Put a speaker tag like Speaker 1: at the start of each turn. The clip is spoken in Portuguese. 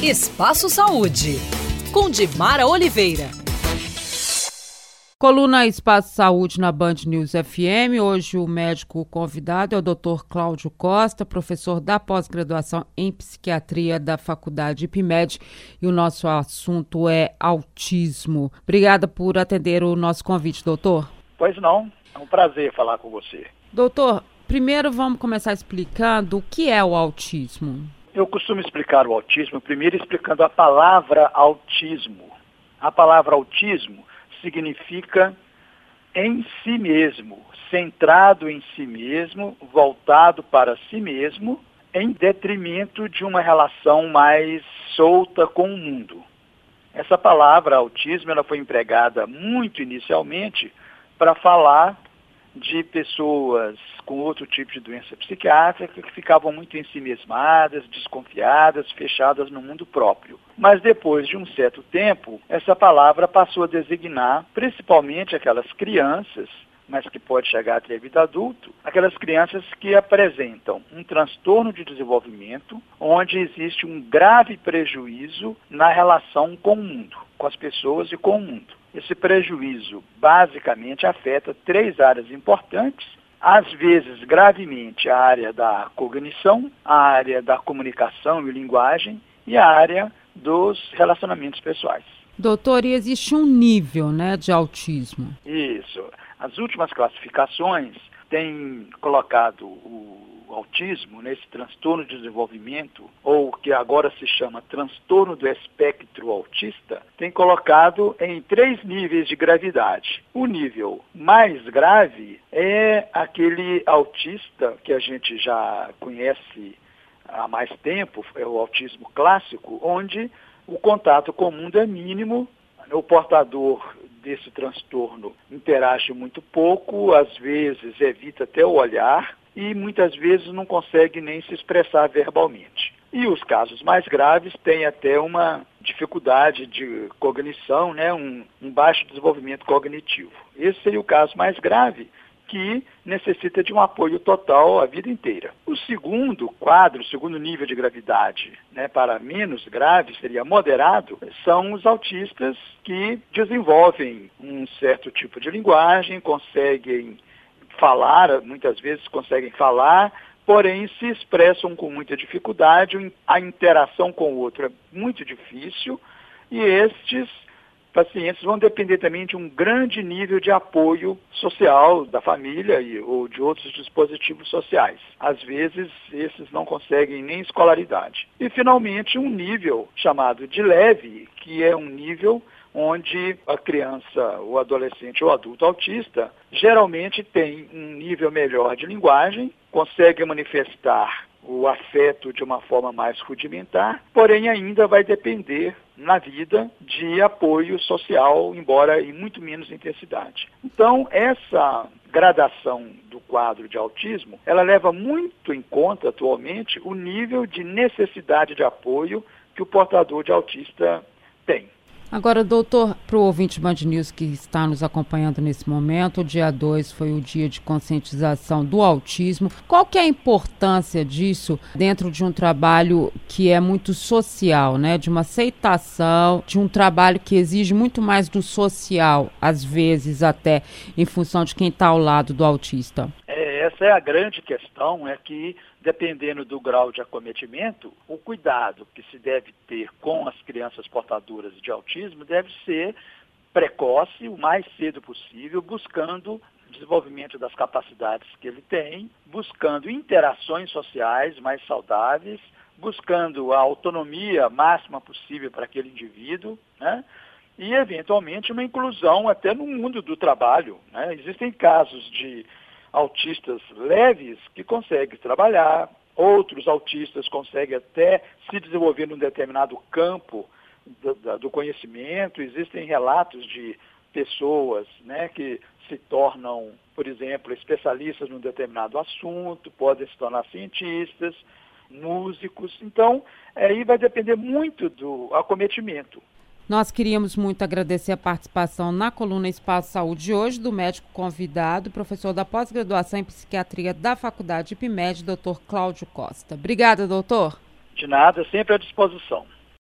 Speaker 1: Espaço Saúde, com Dimara Oliveira.
Speaker 2: Coluna Espaço Saúde na Band News FM. Hoje o médico convidado é o Dr. Cláudio Costa, professor da pós-graduação em psiquiatria da Faculdade IPMED, e o nosso assunto é autismo. Obrigada por atender o nosso convite, doutor.
Speaker 3: Pois não, é um prazer falar com você.
Speaker 2: Doutor, primeiro vamos começar explicando o que é o autismo.
Speaker 3: Eu costumo explicar o autismo primeiro explicando a palavra autismo. A palavra autismo significa em si mesmo, centrado em si mesmo, voltado para si mesmo, em detrimento de uma relação mais solta com o mundo. Essa palavra autismo ela foi empregada muito inicialmente para falar de pessoas com outro tipo de doença psiquiátrica que ficavam muito ensimesmadas, desconfiadas, fechadas no mundo próprio. Mas depois de um certo tempo, essa palavra passou a designar principalmente aquelas crianças, mas que pode chegar até a vida adulta, aquelas crianças que apresentam um transtorno de desenvolvimento, onde existe um grave prejuízo na relação com o mundo, com as pessoas e com o mundo. Esse prejuízo basicamente afeta 3 áreas importantes, às vezes gravemente a área da cognição, a área da comunicação e linguagem e a área dos relacionamentos pessoais.
Speaker 2: Doutor, e existe um nível, de autismo?
Speaker 3: Isso. As últimas classificações têm colocado o autismo, esse transtorno de desenvolvimento, ou que agora se chama transtorno do espectro autista, tem colocado em 3 níveis de gravidade. O nível mais grave é aquele autista que a gente já conhece há mais tempo, é o autismo clássico, onde o contato com o mundo é mínimo, o portador desse transtorno interage muito pouco, às vezes evita até o olhar e muitas vezes não consegue nem se expressar verbalmente. E os casos mais graves têm até uma dificuldade de cognição, um baixo desenvolvimento cognitivo. Esse seria o caso mais grave, que necessita de um apoio total a vida inteira. O segundo quadro, o segundo nível de gravidade, para menos grave, seria moderado, são os autistas que desenvolvem um certo tipo de linguagem, conseguem falar, muitas vezes conseguem falar, porém se expressam com muita dificuldade, a interação com o outro é muito difícil, e estes pacientes vão depender também de um grande nível de apoio social da família ou de outros dispositivos sociais. Às vezes, esses não conseguem nem escolaridade. E, finalmente, um nível chamado de leve, que é um nível onde a criança, o adolescente ou adulto autista geralmente tem um nível melhor de linguagem, consegue manifestar o afeto de uma forma mais rudimentar, porém ainda vai depender na vida de apoio social, embora em muito menos intensidade. Então, essa gradação do quadro de autismo, ela leva muito em conta atualmente o nível de necessidade de apoio que o portador de autista tem.
Speaker 2: Agora, doutor, para o ouvinte Band News que está nos acompanhando nesse momento, o dia 2 foi o dia de conscientização do autismo. Qual que é a importância disso dentro de um trabalho que é muito social, de uma aceitação, de um trabalho que exige muito mais do social, às vezes até em função de quem está ao lado do autista?
Speaker 3: Essa é a grande questão, é que dependendo do grau de acometimento, o cuidado que se deve ter com as crianças portadoras de autismo deve ser precoce, o mais cedo possível, buscando o desenvolvimento das capacidades que ele tem, buscando interações sociais mais saudáveis, buscando a autonomia máxima possível para aquele indivíduo, e, eventualmente, uma inclusão até no mundo do trabalho. Existem casos de autistas leves que conseguem trabalhar, outros autistas conseguem até se desenvolver num determinado campo do conhecimento. Existem relatos de pessoas que se tornam, por exemplo, especialistas num determinado assunto, podem se tornar cientistas, músicos. Então, aí vai depender muito do acometimento.
Speaker 2: Nós queríamos muito agradecer a participação na coluna Espaço Saúde de hoje do médico convidado, professor da pós-graduação em psiquiatria da Faculdade IPMED, Dr. Cláudio Costa. Obrigada, doutor.
Speaker 3: De nada, sempre à disposição.